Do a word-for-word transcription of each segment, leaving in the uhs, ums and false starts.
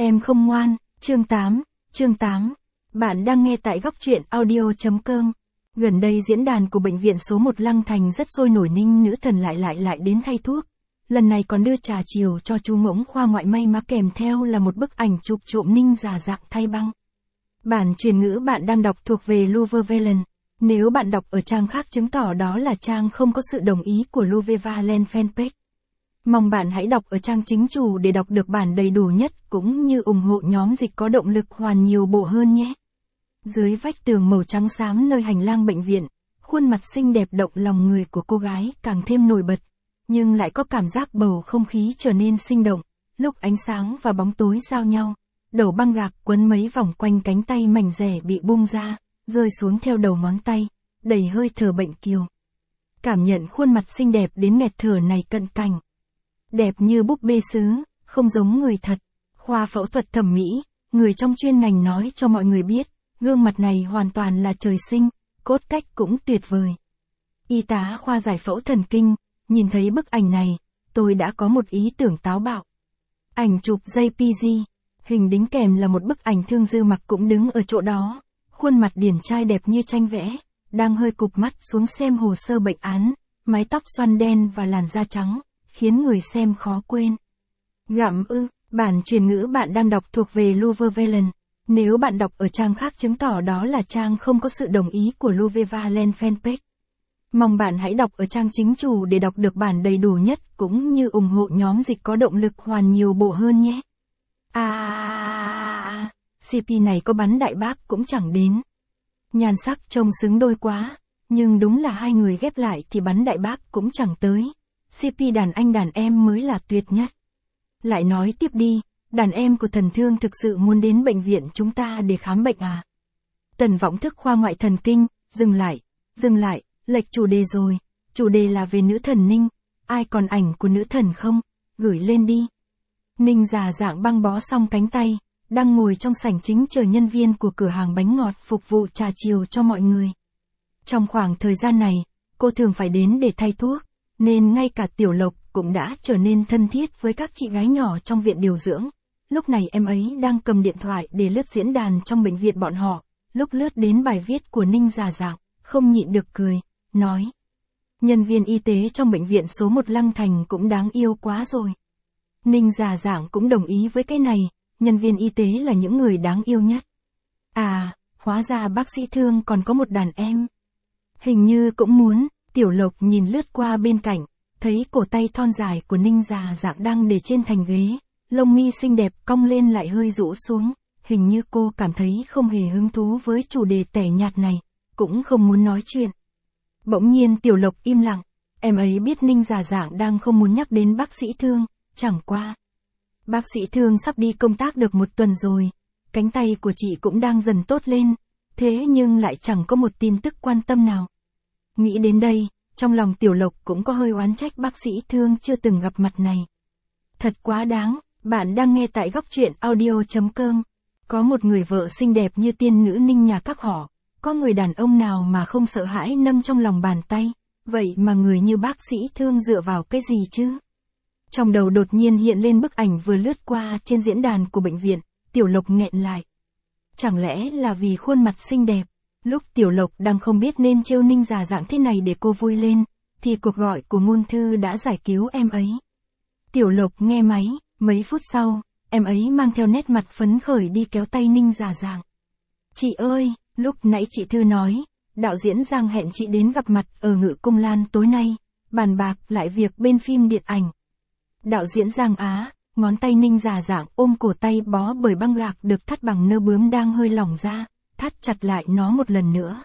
Em không ngoan, chương tám, chương tám. Bạn đang nghe tại góc truyện audio chấm com. Gần đây diễn đàn của bệnh viện số một Lăng Thành rất sôi nổi, Ninh nữ thần lại lại lại đến thay thuốc. Lần này còn đưa trà chiều cho chú ngỗng khoa ngoại may má, kèm theo là một bức ảnh chụp trộm Ninh già dạng thay băng. Bản truyền ngữ bạn đang đọc thuộc về Luvervalen. Nếu bạn đọc ở trang khác chứng tỏ đó là trang không có sự đồng ý của Luvervalen fanpage. Mong bạn hãy đọc ở trang chính chủ để đọc được bản đầy đủ nhất, cũng như ủng hộ nhóm dịch có động lực hoàn nhiều bộ hơn nhé. Dưới vách tường màu trắng xám nơi hành lang bệnh viện, khuôn mặt xinh đẹp động lòng người của cô gái càng thêm nổi bật, nhưng lại có cảm giác bầu không khí trở nên sinh động, lúc ánh sáng và bóng tối giao nhau, đầu băng gạc quấn mấy vòng quanh cánh tay mảnh rẻ bị bung ra, rơi xuống theo đầu ngón tay, đầy hơi thở bệnh kiều. Cảm nhận khuôn mặt xinh đẹp đến nghẹt thở này cận cảnh. Đẹp như búp bê sứ, không giống người thật. Khoa phẫu thuật thẩm mỹ, người trong chuyên ngành nói cho mọi người biết, gương mặt này hoàn toàn là trời sinh, cốt cách cũng tuyệt vời. Y tá khoa giải phẫu thần kinh, nhìn thấy bức ảnh này, tôi đã có một ý tưởng táo bạo. Ảnh chụp giê pê giê, hình đính kèm là một bức ảnh Thương Dư Mặc cũng đứng ở chỗ đó, khuôn mặt điển trai đẹp như tranh vẽ, đang hơi cụp mắt xuống xem hồ sơ bệnh án, mái tóc xoăn đen và làn da trắng, khiến người xem khó quên. Gặm ư, bản truyền ngữ bạn đang đọc thuộc về Luvervalen. Nếu bạn đọc ở trang khác chứng tỏ đó là trang không có sự đồng ý của Luvervalen fanpage. Mong bạn hãy đọc ở trang chính chủ để đọc được bản đầy đủ nhất, cũng như ủng hộ nhóm dịch có động lực hoàn nhiều bộ hơn nhé. À, xê pê này có bắn đại bác cũng chẳng đến. Nhan sắc trông xứng đôi quá, nhưng đúng là hai người ghép lại thì bắn đại bác cũng chẳng tới. xê pê đàn anh đàn em mới là tuyệt nhất. Lại nói tiếp đi, đàn em của thần Thương thực sự muốn đến bệnh viện chúng ta để khám bệnh à? Tần Võng Thức khoa ngoại thần kinh, dừng lại, dừng lại, lệch chủ đề rồi, chủ đề là về nữ thần Ninh, ai còn ảnh của nữ thần không? Gửi lên đi. Ninh già dạng băng bó xong cánh tay, đang ngồi trong sảnh chính chờ nhân viên của cửa hàng bánh ngọt phục vụ trà chiều cho mọi người. Trong khoảng thời gian này, cô thường phải đến để thay thuốc, nên ngay cả Tiểu Lộc cũng đã trở nên thân thiết với các chị gái nhỏ trong viện điều dưỡng. Lúc này em ấy đang cầm điện thoại để lướt diễn đàn trong bệnh viện bọn họ, lúc lướt đến bài viết của Ninh già dạng, không nhịn được cười, nói: nhân viên y tế trong bệnh viện số một Lăng Thành cũng đáng yêu quá rồi. Ninh già dạng cũng đồng ý với cái này, nhân viên y tế là những người đáng yêu nhất. À, hóa ra bác sĩ Thương còn có một đàn em. Hình như cũng muốn. Tiểu Lộc nhìn lướt qua bên cạnh, thấy cổ tay thon dài của Ninh già dạng đang để trên thành ghế, lông mi xinh đẹp cong lên lại hơi rũ xuống, hình như cô cảm thấy không hề hứng thú với chủ đề tẻ nhạt này, cũng không muốn nói chuyện. Bỗng nhiên Tiểu Lộc im lặng, em ấy biết Ninh già dạng đang không muốn nhắc đến bác sĩ Thương, chẳng qua. Bác sĩ Thương sắp đi công tác được một tuần rồi, cánh tay của chị cũng đang dần tốt lên, thế nhưng lại chẳng có một tin tức quan tâm nào. Nghĩ đến đây, trong lòng Tiểu Lộc cũng có hơi oán trách bác sĩ Thương chưa từng gặp mặt này. Thật quá đáng, bạn đang nghe tại góc truyện audio chấm com. Có một người vợ xinh đẹp như tiên nữ Ninh nhà các họ, có người đàn ông nào mà không sợ hãi nâng trong lòng bàn tay, vậy mà người như bác sĩ Thương dựa vào cái gì chứ? Trong đầu đột nhiên hiện lên bức ảnh vừa lướt qua trên diễn đàn của bệnh viện, Tiểu Lộc nghẹn lại. Chẳng lẽ là vì khuôn mặt xinh đẹp? Lúc Tiểu Lộc đang không biết nên trêu Ninh già dạng thế này để cô vui lên, thì cuộc gọi của Ngôn Thư đã giải cứu em ấy. Tiểu Lộc nghe máy, mấy phút sau, em ấy mang theo nét mặt phấn khởi đi kéo tay Ninh già dạng. Chị ơi, lúc nãy chị Thư nói, đạo diễn Giang hẹn chị đến gặp mặt ở Ngự Cung Lan tối nay, bàn bạc lại việc bên phim điện ảnh. Đạo diễn Giang á, ngón tay Ninh già dạng ôm cổ tay bó bởi băng gạc được thắt bằng nơ bướm đang hơi lỏng ra, thắt chặt lại nó một lần nữa.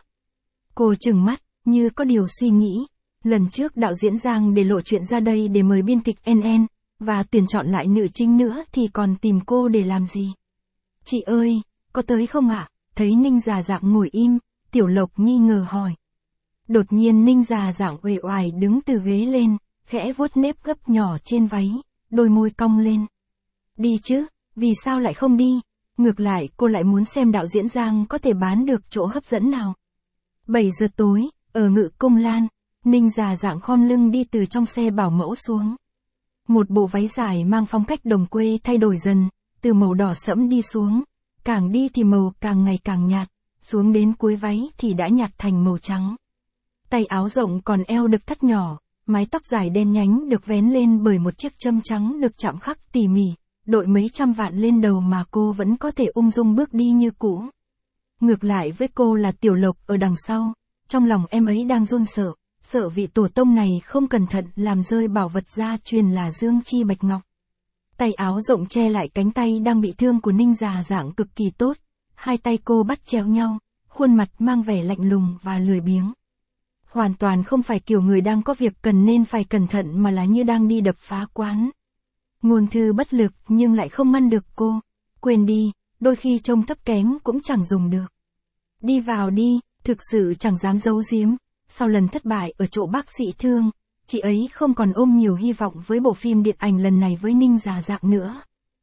Cô trừng mắt, như có điều suy nghĩ. Lần trước đạo diễn Giang để lộ chuyện ra đây để mời biên kịch en en, và tuyển chọn lại nữ chính nữa thì còn tìm cô để làm gì? Chị ơi, có tới không ạ? À? Thấy Ninh già dạng ngồi im, Tiểu Lộc nghi ngờ hỏi. Đột nhiên Ninh già dạng uể oải đứng từ ghế lên, khẽ vuốt nếp gấp nhỏ trên váy, đôi môi cong lên. Đi chứ, vì sao lại không đi? Ngược lại cô lại muốn xem đạo diễn Giang có thể bán được chỗ hấp dẫn nào. bảy giờ tối, ở Ngự Cung Lan, Ninh già dạng khom lưng đi từ trong xe bảo mẫu xuống. Một bộ váy dài mang phong cách đồng quê thay đổi dần, từ màu đỏ sẫm đi xuống, càng đi thì màu càng ngày càng nhạt, xuống đến cuối váy thì đã nhạt thành màu trắng. Tay áo rộng còn eo được thắt nhỏ, mái tóc dài đen nhánh được vén lên bởi một chiếc châm trắng được chạm khắc tỉ mỉ, đội mấy trăm vạn lên đầu mà cô vẫn có thể ung dung bước đi như cũ. Ngược lại với cô là Tiểu Lộc ở đằng sau, trong lòng em ấy đang run sợ, sợ vị tổ tông này không cẩn thận làm rơi bảo vật gia truyền là Dương Chi Bạch Ngọc. Tay áo rộng che lại cánh tay đang bị thương của Ninh Già Giảng cực kỳ tốt, hai tay cô bắt chéo nhau, khuôn mặt mang vẻ lạnh lùng và lười biếng. Hoàn toàn không phải kiểu người đang có việc cần nên phải cẩn thận mà là như đang đi đập phá quán. Ngôn Thư bất lực nhưng lại không ngăn được cô. Quên đi, đôi khi trông thấp kém cũng chẳng dùng được. Đi vào đi, thực sự chẳng dám giấu giếm. Sau lần thất bại ở chỗ bác sĩ Thương, chị ấy không còn ôm nhiều hy vọng với bộ phim điện ảnh lần này với Ninh Già Giảng nữa.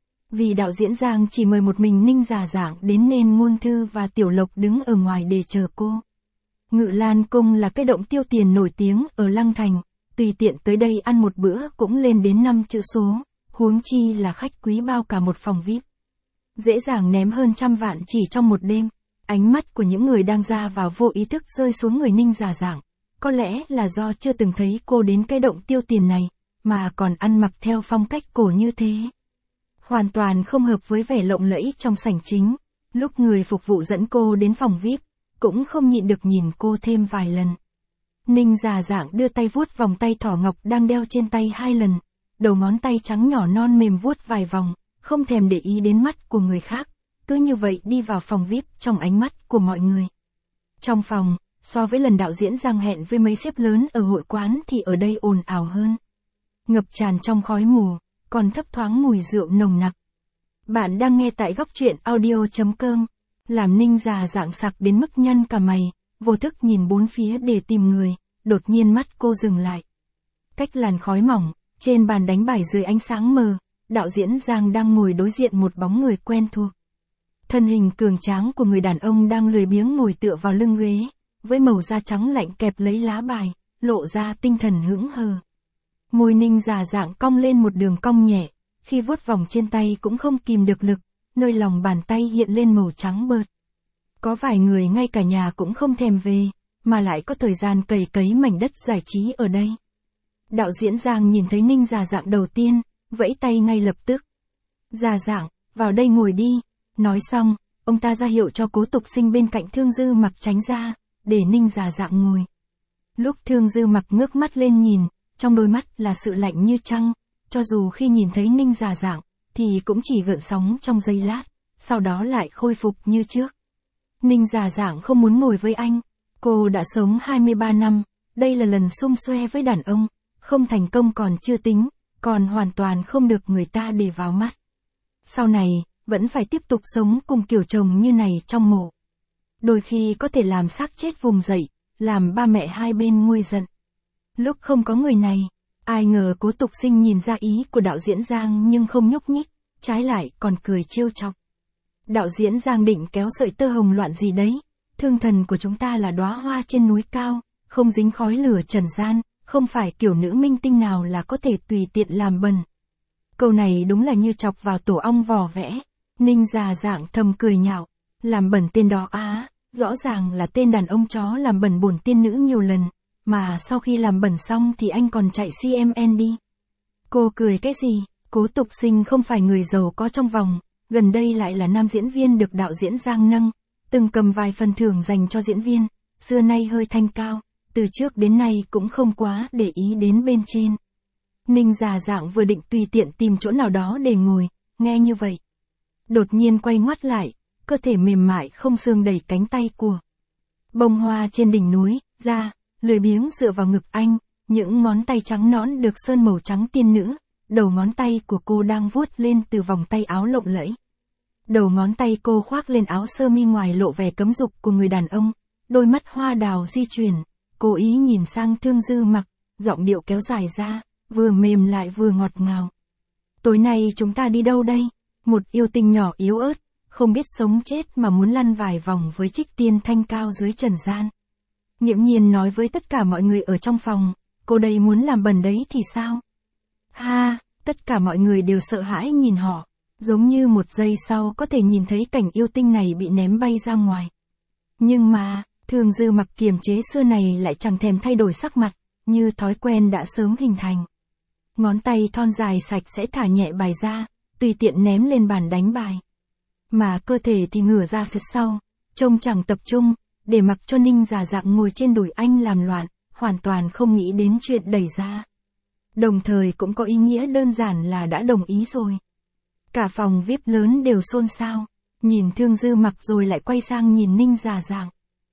Vì đạo diễn Giang chỉ mời một mình Ninh Già Giảng đến nên Ngôn Thư và Tiểu Lộc đứng ở ngoài để chờ cô. Ngự Lan Cung là cái động tiêu tiền nổi tiếng ở Lăng Thành, tùy tiện tới đây ăn một bữa cũng lên đến năm chữ số, huống chi là khách quý bao cả một phòng vi ai pi. Dễ dàng ném hơn trăm vạn chỉ trong một đêm. Ánh mắt của những người đang ra vào vô ý thức rơi xuống người Ninh Già Giảng, có lẽ là do chưa từng thấy cô đến cái động tiêu tiền này, mà còn ăn mặc theo phong cách cổ như thế. Hoàn toàn không hợp với vẻ lộng lẫy trong sảnh chính, lúc người phục vụ dẫn cô đến phòng vi ai pi, cũng không nhịn được nhìn cô thêm vài lần. Ninh Già Giảng đưa tay vuốt vòng tay thỏ ngọc đang đeo trên tay hai lần, đầu ngón tay trắng nhỏ non mềm vuốt vài vòng, không thèm để ý đến mắt của người khác, cứ như vậy đi vào phòng vi ai pi trong ánh mắt của mọi người. Trong phòng, so với lần đạo diễn Giang hẹn với mấy sếp lớn ở hội quán thì ở đây ồn ào hơn. Ngập tràn trong khói mù, còn thấp thoáng mùi rượu nồng nặc. Bạn đang nghe tại góc truyện audio chấm com. Làm Ninh Già Giảng sặc đến mức nhăn cả mày, vô thức nhìn bốn phía để tìm người, đột nhiên mắt cô dừng lại. Cách làn khói mỏng, trên bàn đánh bài dưới ánh sáng mờ, đạo diễn Giang đang ngồi đối diện một bóng người quen thuộc. Thân hình cường tráng của người đàn ông đang lười biếng ngồi tựa vào lưng ghế, với màu da trắng lạnh kẹp lấy lá bài, lộ ra tinh thần hững hờ. Môi Ninh Già Giảng cong lên một đường cong nhẹ, khi vuốt vòng trên tay cũng không kìm được lực, nơi lòng bàn tay hiện lên màu trắng bợt. Có vài người ngay cả nhà cũng không thèm về, mà lại có thời gian cày cấy mảnh đất giải trí ở đây. Đạo diễn Giang nhìn thấy Ninh Già Giảng đầu tiên, vẫy tay ngay lập tức. Già Giảng, vào đây ngồi đi. Nói xong, ông ta ra hiệu cho Cố Tục Sinh bên cạnh Thương Dư Mặc tránh ra, để Ninh Già Giảng ngồi. Lúc Thương Dư Mặc ngước mắt lên nhìn, trong đôi mắt là sự lạnh như trăng, cho dù khi nhìn thấy Ninh Già Giảng, thì cũng chỉ gợn sóng trong giây lát, sau đó lại khôi phục như trước. Ninh Già Giảng không muốn ngồi với anh, cô đã sống hai mươi ba năm, đây là lần xung xoe với đàn ông, không thành công còn chưa tính, còn hoàn toàn không được người ta để vào mắt. Sau này, vẫn phải tiếp tục sống cùng kiểu chồng như này trong mộ. Đôi khi có thể làm xác chết vùng dậy, làm ba mẹ hai bên nguôi giận. Lúc không có người này, ai ngờ Cố Tục Sinh nhìn ra ý của đạo diễn Giang nhưng không nhúc nhích, trái lại còn cười trêu chọc. Đạo diễn Giang định kéo sợi tơ hồng loạn gì đấy, thương thần của chúng ta là đóa hoa trên núi cao, không dính khói lửa trần gian, không phải kiểu nữ minh tinh nào là có thể tùy tiện làm bẩn. Câu này đúng là như chọc vào tổ ong vò vẽ. Ninh Già Giảng thầm cười nhạo, làm bẩn tên đó á, rõ ràng là tên đàn ông chó làm bẩn bổn tiên nữ nhiều lần, mà sau khi làm bẩn xong thì anh còn chạy xê em en đi. Cô cười cái gì, Cố Tục Sinh không phải người giàu có trong vòng, gần đây lại là nam diễn viên được đạo diễn Giang nâng, từng cầm vài phần thưởng dành cho diễn viên, xưa nay hơi thanh cao, từ trước đến nay cũng không quá để ý đến bên trên. Ninh Già Giảng vừa định tùy tiện tìm chỗ nào đó để ngồi, nghe như vậy. Đột nhiên quay ngoắt lại, cơ thể mềm mại không xương đẩy cánh tay của. Bông hoa trên đỉnh núi, ra, lười biếng dựa vào ngực anh, những ngón tay trắng nõn được sơn màu trắng tiên nữ, đầu ngón tay của cô đang vuốt lên từ vòng tay áo lộng lẫy. Đầu ngón tay cô khoác lên áo sơ mi ngoài lộ vẻ cấm dục của người đàn ông, đôi mắt hoa đào di chuyển, cố ý nhìn sang Thương Dư Mặc, giọng điệu kéo dài ra, vừa mềm lại vừa ngọt ngào. Tối nay chúng ta đi đâu đây? Một yêu tinh nhỏ yếu ớt, không biết sống chết mà muốn lăn vài vòng với Trích Tiên thanh cao dưới trần gian. Nghiễm Nhiên nói với tất cả mọi người ở trong phòng, cô đây muốn làm bẩn đấy thì sao? Ha, tất cả mọi người đều sợ hãi nhìn họ. giống như một giây sau có thể nhìn thấy cảnh yêu tinh này bị ném bay ra ngoài. Nhưng mà, Thương Dư Mặc kiềm chế xưa này lại chẳng thèm thay đổi sắc mặt, như thói quen đã sớm hình thành. Ngón tay thon dài sạch sẽ thả nhẹ bài ra, tùy tiện ném lên bàn đánh bài. Mà cơ thể thì ngửa ra phía sau, trông chẳng tập trung, để mặc cho Ninh Già Dạng ngồi trên đùi anh làm loạn, hoàn toàn không nghĩ đến chuyện đẩy ra. Đồng thời cũng có ý nghĩa đơn giản là đã đồng ý rồi. Cả phòng vi ai pi lớn đều xôn xao, nhìn Thương Dư Mặc rồi lại quay sang nhìn Ninh Già Dạng.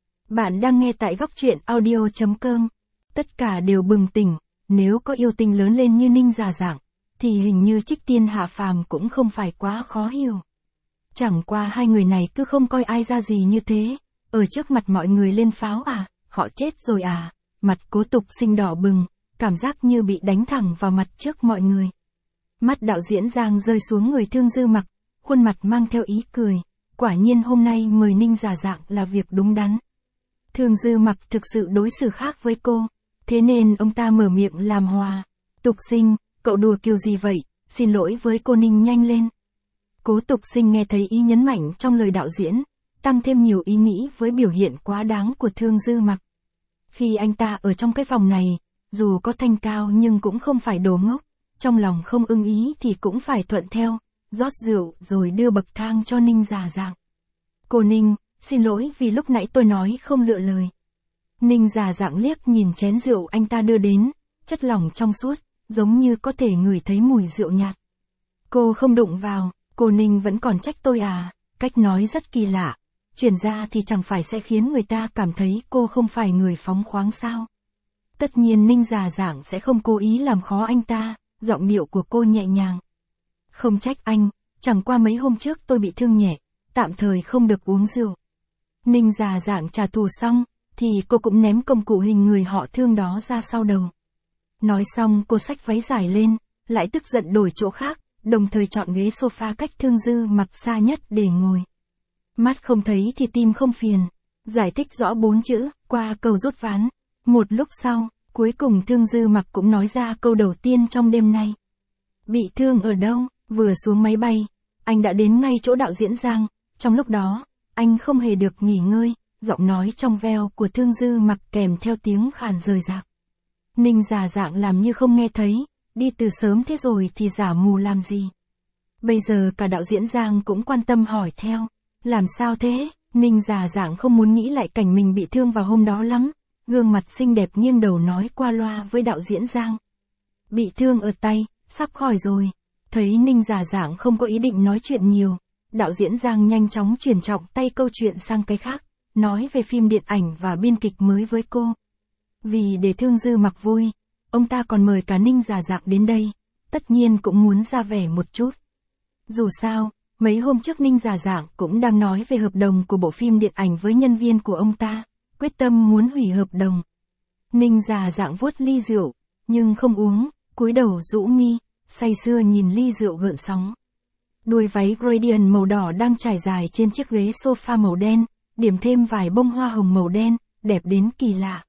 Bạn đang nghe tại góc truyện audio chấm com. Tất cả đều bừng tỉnh, nếu có yêu tinh lớn lên như Ninh Già Dạng, thì hình như Trích Tiên hạ phàm cũng không phải quá khó hiểu. Chẳng qua hai người này cứ không coi ai ra gì như thế, ở trước mặt mọi người lên pháo à, họ chết rồi à, mặt Cố Tục Sinh đỏ bừng, cảm giác như bị đánh thẳng vào mặt trước mọi người. Mắt đạo diễn Giang rơi xuống người Thương Dư Mặc, khuôn mặt mang theo ý cười, quả nhiên hôm nay mời Ninh Già Dạng là việc đúng đắn. Thương Dư Mặc thực sự đối xử khác với cô, thế nên ông ta mở miệng làm hòa. Tục Sinh, cậu đùa kiểu gì vậy, xin lỗi với cô Ninh nhanh lên. Cố Tục Sinh nghe thấy ý nhấn mạnh trong lời đạo diễn, tăng thêm nhiều ý nghĩ với biểu hiện quá đáng của Thương Dư Mặc. Khi anh ta ở trong cái phòng này, dù có thanh cao nhưng cũng không phải đồ ngốc, trong lòng không ưng ý thì cũng phải thuận theo, rót rượu rồi đưa bậc thang cho Ninh Già Dạng. Cô Ninh, xin lỗi vì lúc nãy tôi nói không lựa lời. Ninh Già Dạng liếc nhìn chén rượu anh ta đưa đến, chất lỏng trong suốt, giống như có thể ngửi thấy mùi rượu nhạt. Cô không đụng vào, cô Ninh vẫn còn trách tôi à, cách nói rất kỳ lạ. Chuyển ra thì chẳng phải sẽ khiến người ta cảm thấy cô không phải người phóng khoáng sao. Tất nhiên Ninh Già Dạng sẽ không cố ý làm khó anh ta, giọng điệu của cô nhẹ nhàng. Không trách anh, chẳng qua mấy hôm trước tôi bị thương nhẹ, tạm thời không được uống rượu. Ninh Già Dạng trả thù xong, thì cô cũng ném công cụ hình người họ Thương đó ra sau đầu. Nói xong cô xách váy dài lên, lại tức giận đổi chỗ khác, đồng thời chọn ghế sofa cách Thương Dư Mặc xa nhất để ngồi. Mắt không thấy thì tim không phiền, giải thích rõ bốn chữ, qua cầu rút ván. Một lúc sau, cuối cùng Thương Dư Mặc cũng nói ra câu đầu tiên trong đêm nay. Bị thương ở đâu? Vừa xuống máy bay, anh đã đến ngay chỗ đạo diễn Giang, trong lúc đó, anh không hề được nghỉ ngơi, giọng nói trong veo của Thương Dư Mặc kèm theo tiếng khàn rời rạc. Ninh Già Dạng làm như không nghe thấy, đi từ sớm thế rồi thì giả mù làm gì. Bây giờ cả đạo diễn Giang cũng quan tâm hỏi theo, làm sao thế? Ninh Già Dạng không muốn nghĩ lại cảnh mình bị thương vào hôm đó lắm, gương mặt xinh đẹp nghiêng đầu nói qua loa với đạo diễn Giang. Bị thương ở tay, sắp khỏi rồi. Thấy Ninh Già Dạng không có ý định nói chuyện nhiều, đạo diễn Giang nhanh chóng chuyển trọng tay câu chuyện sang cái khác, nói về phim điện ảnh và biên kịch mới với cô. Vì để Thương Dư Mặc vui, ông ta còn mời cả Ninh Già Dạng đến đây, tất nhiên cũng muốn ra vẻ một chút. Dù sao, mấy hôm trước Ninh Già Dạng cũng đang nói về hợp đồng của bộ phim điện ảnh với nhân viên của ông ta, quyết tâm muốn hủy hợp đồng. Ninh Già Dạng vuốt ly rượu, nhưng không uống, cúi đầu rũ mi, say sưa nhìn ly rượu gợn sóng. Đuôi váy gradient màu đỏ đang trải dài trên chiếc ghế sofa màu đen, điểm thêm vài bông hoa hồng màu đen, đẹp đến kỳ lạ.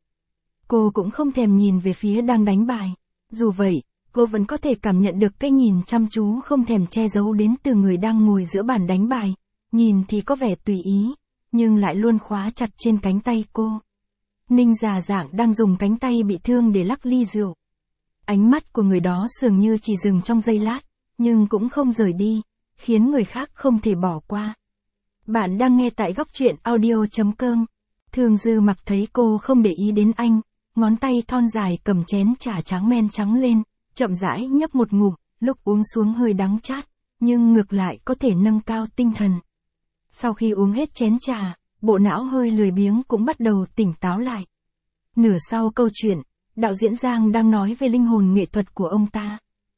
Cô cũng không thèm nhìn về phía đang đánh bài. Dù vậy, cô vẫn có thể cảm nhận được cái nhìn chăm chú không thèm che giấu đến từ người đang ngồi giữa bàn đánh bài. Nhìn thì có vẻ tùy ý, nhưng lại luôn khóa chặt trên cánh tay cô. Ninh Già Dạng đang dùng cánh tay bị thương để lắc ly rượu. Ánh mắt của người đó dường như chỉ dừng trong giây lát, nhưng cũng không rời đi, khiến người khác không thể bỏ qua. Bạn đang nghe tại góc truyện audio chấm com. Thương Dư Mặc thấy cô không để ý đến anh, ngón tay thon dài cầm chén trà trắng men trắng lên, chậm rãi nhấp một ngụm, lúc uống xuống hơi đắng chát, nhưng ngược lại có thể nâng cao tinh thần. Sau khi uống hết chén trà, bộ não hơi lười biếng cũng bắt đầu tỉnh táo lại. Nửa sau câu chuyện, đạo diễn Giang đang nói về linh hồn nghệ thuật của ông ta.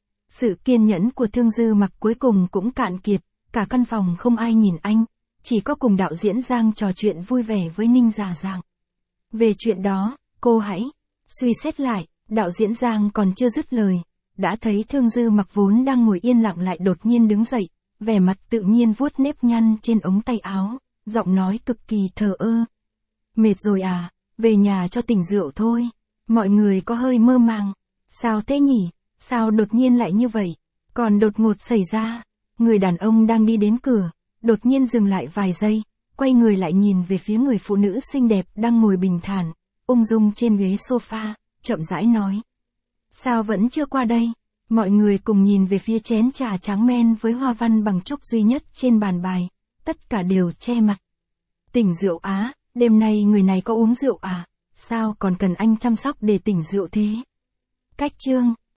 Sự kiên nhẫn của Thương Dư Mặc cuối cùng cũng cạn kiệt, cả căn phòng không ai nhìn anh, chỉ có cùng đạo diễn Giang trò chuyện vui vẻ với Ninh Già Dạng. Về chuyện đó, cô hãy suy xét lại, đạo diễn Giang còn chưa dứt lời, đã thấy Thương Dư Mặc vốn đang ngồi yên lặng lại đột nhiên đứng dậy, vẻ mặt tự nhiên vuốt nếp nhăn trên ống tay áo, giọng nói cực kỳ thờ ơ. Mệt rồi à, về nhà cho tỉnh rượu thôi. Mọi người có hơi mơ màng. Sao thế nhỉ, sao đột nhiên lại như vậy, còn đột ngột xảy ra. Người đàn ông đang đi đến cửa, đột nhiên dừng lại vài giây, quay người lại nhìn về phía người phụ nữ xinh đẹp đang ngồi bình thản, ung dung trên ghế sofa, chậm rãi nói. Sao vẫn chưa qua đây? Mọi người cùng nhìn về phía chén trà trắng men với hoa văn bằng trúc duy nhất trên bàn bài, tất cả đều che mặt. Tỉnh rượu á, đêm nay người này có uống rượu à? Sao còn cần anh chăm sóc để tỉnh rượu thế? Cách chương